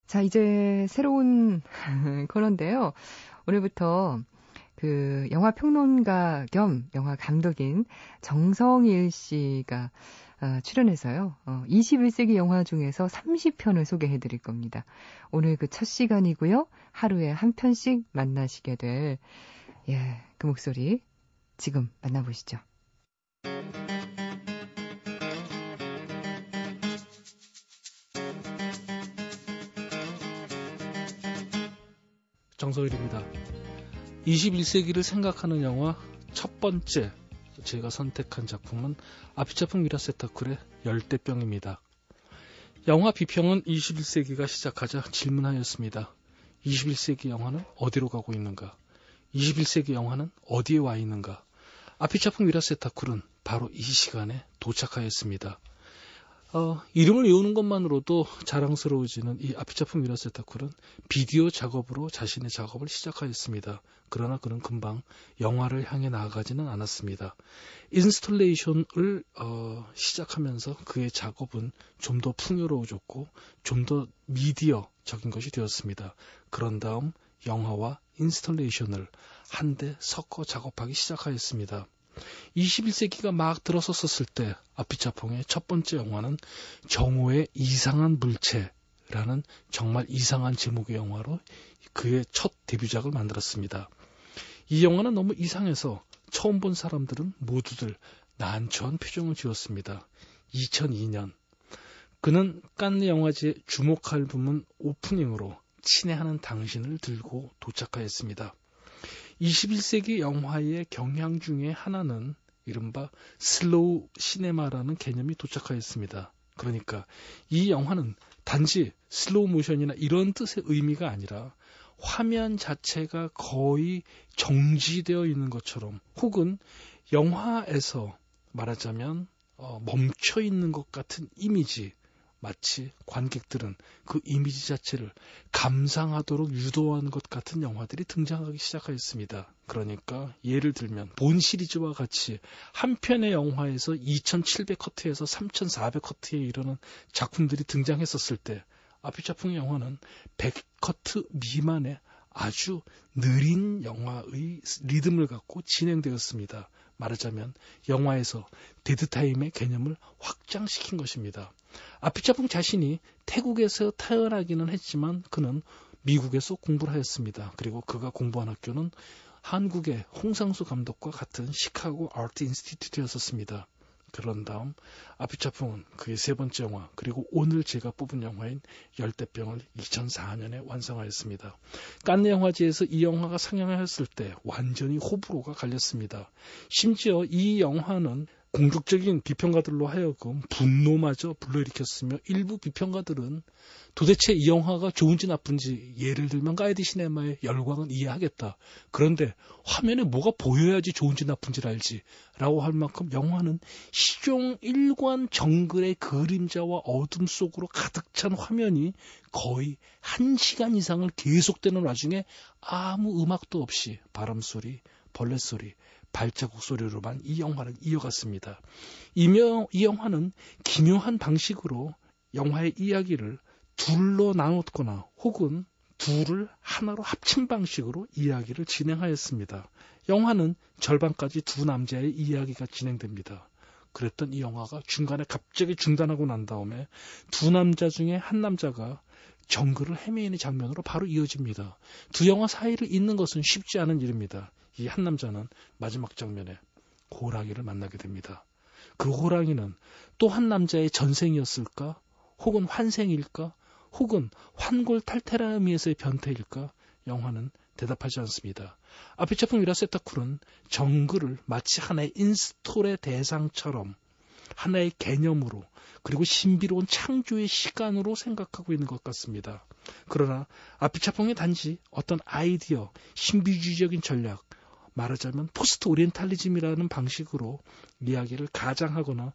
자, 이제 새로운 코너인데요. 오늘부터 그 영화 평론가 겸 영화 감독인 정성일 씨가 출연해서요. 21세기 영화 중에서 30편을 소개해 드릴 겁니다. 오늘 그 첫 시간이고요. 하루에 한 편씩 만나시게 될 그 목소리 지금 만나보시죠. 정성일입니다. 21세기를 생각하는 영화 첫 번째 제가 선택한 작품은 아피차풍 미라세타쿨의 열대병입니다. 영화 비평은 21세기가 시작하자 질문하였습니다. 21세기 영화는 어디로 가고 있는가? 21세기 영화는 어디에 와 있는가? 아피차풍 미라세타쿨은 바로 이 시간에 도착하였습니다. 이름을 외우는 것만으로도 자랑스러워지는 이 아피차풍 미라세타쿨은 비디오 작업으로 자신의 작업을 시작하였습니다. 그러나 그는 금방 영화를 향해 나아가지는 않았습니다. 인스톨레이션을 시작하면서 그의 작업은 좀 더 풍요로워졌고 좀 더 미디어적인 것이 되었습니다. 그런 다음 영화와 인스톨레이션을 한데 섞어 작업하기 시작하였습니다. 21세기가 막 들어섰을 때 아피차풍의 첫 번째 영화는 정오의 이상한 물체라는 정말 이상한 제목의 영화로 그의 첫 데뷔작을 만들었습니다. 이 영화는 너무 이상해서 처음 본 사람들은 모두들 난처한 표정을 지었습니다. 2002년 그는 칸느 영화제 주목할 부문 오프닝으로 친애하는 당신을 들고 도착하였습니다. 21세기 영화의 경향 중에 하나는 이른바 슬로우 시네마라는 개념이 도착하였습니다. 그러니까 이 영화는 단지 슬로우 모션이나 이런 뜻의 의미가 아니라 화면 자체가 거의 정지되어 있는 것처럼 혹은 영화에서 말하자면 멈춰 있는 것 같은 이미지, 마치 관객들은 그 이미지 자체를 감상하도록 유도하는 것 같은 영화들이 등장하기 시작하였습니다. 그러니까 예를 들면 본 시리즈와 같이 한 편의 영화에서 2700커트에서 3400커트에 이르는 작품들이 등장했었을 때 아피차풍의 영화는 100커트 미만의 아주 느린 영화의 리듬을 갖고 진행되었습니다. 말하자면 영화에서 데드타임의 개념을 확장시킨 것입니다. 아피차풍 자신이 태국에서 태어나기는 했지만 그는 미국에서 공부를 하였습니다. 그리고 그가 공부한 학교는 한국의 홍상수 감독과 같은 시카고 아트 인스티튜트였었습니다. 그런 다음 아피차풍은 그의 세 번째 영화 그리고 오늘 제가 뽑은 영화인 열대병을 2004년에 완성하였습니다. 칸느 영화제에서 이 영화가 상영하였을 때 완전히 호불호가 갈렸습니다. 심지어 이 영화는 공격적인 비평가들로 하여금 분노마저 불러일으켰으며 일부 비평가들은 도대체 이 영화가 좋은지 나쁜지 예를 들면 가이드 시네마의 열광은 이해하겠다. 그런데 화면에 뭐가 보여야지 좋은지 나쁜지를 알지 라고 할 만큼 영화는 시종 일관 정글의 그림자와 어둠 속으로 가득 찬 화면이 거의 1시간 이상을 계속되는 와중에 아무 음악도 없이 바람소리, 벌레소리, 발자국 소리로만 이 영화는 이어갔습니다. 이 영화는 기묘한 방식으로 영화의 이야기를 둘로 나눴거나 혹은 둘을 하나로 합친 방식으로 이야기를 진행하였습니다. 영화는 절반까지 두 남자의 이야기가 진행됩니다. 그랬던 이 영화가 중간에 갑자기 중단하고 난 다음에 두 남자 중에 한 남자가 정글을 헤매이는 장면으로 바로 이어집니다. 두 영화 사이를 잇는 것은 쉽지 않은 일입니다. 이 한 남자는 마지막 장면에 호랑이를 만나게 됩니다. 그 호랑이는 또 한 남자의 전생이었을까? 혹은 환생일까? 혹은 환골탈테라미에서의 변태일까? 영화는 대답하지 않습니다. 아피차풍 미라세타쿨은 정글을 마치 하나의 인스톨의 대상처럼 하나의 개념으로 그리고 신비로운 창조의 시간으로 생각하고 있는 것 같습니다. 그러나 아피차풍이 단지 어떤 아이디어, 신비주의적인 전략, 말하자면 포스트 오리엔탈리즘이라는 방식으로 이야기를 가장하거나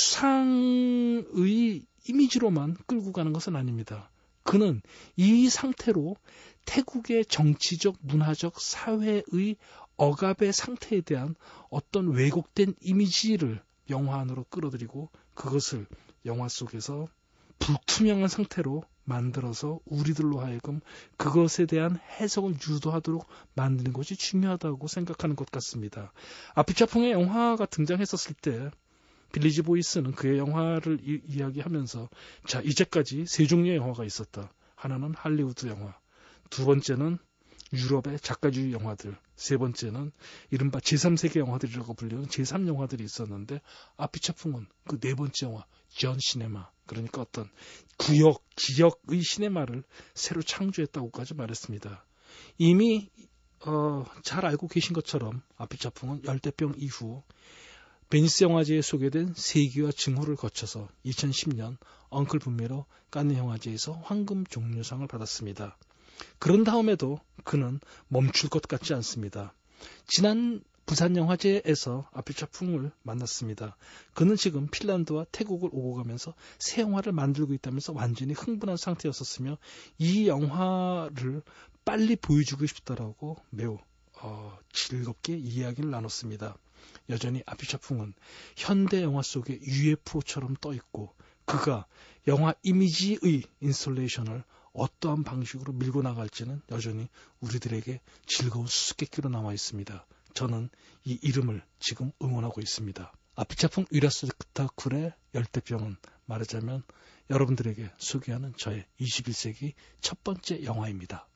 추상의 이미지로만 끌고 가는 것은 아닙니다. 그는 이 상태로 태국의 정치적, 문화적, 사회의 억압의 상태에 대한 어떤 왜곡된 이미지를 영화 안으로 끌어들이고 그것을 영화 속에서 불투명한 상태로 만들어서 우리들로 하여금 그것에 대한 해석을 유도하도록 만드는 것이 중요하다고 생각하는 것 같습니다. 아피차풍의 영화가 등장했었을 때 빌리지 보이스는 그의 영화를 이야기하면서 자, 이제까지 세 종류의 영화가 있었다. 하나는 할리우드 영화, 두 번째는 유럽의 작가주의 영화들, 세 번째는 이른바 제3세계 영화들이라고 불리는 제3영화들이 있었는데 아피차풍은 그 네 번째 영화, 전 시네마, 그러니까 어떤 구역, 지역의 시네마를 새로 창조했다고까지 말했습니다. 이미 잘 알고 계신 것처럼 아피차풍은 열대병 이후 베니스 영화제에 소개된 세기와 증호를 거쳐서 2010년 엉클 분미로 칸느 영화제에서 황금 종려상을 받았습니다. 그런 다음에도 그는 멈출 것 같지 않습니다. 지난 부산 영화제에서 아피차풍을 만났습니다. 그는 지금 핀란드와 태국을 오고 가면서 새 영화를 만들고 있다면서 완전히 흥분한 상태였었으며 이 영화를 빨리 보여주고 싶다라고 매우 즐겁게 이야기를 나눴습니다. 여전히 아피차풍은 현대 영화 속의 UFO처럼 떠있고 그가 영화 이미지의 인스톨레이션을 어떠한 방식으로 밀고 나갈지는 여전히 우리들에게 즐거운 수수께끼로 남아 있습니다. 저는 이 이름을 지금 응원하고 있습니다. 아피차풍 위라스타쿨의 열대병은 말하자면 여러분들에게 소개하는 저의 21세기 첫 번째 영화입니다.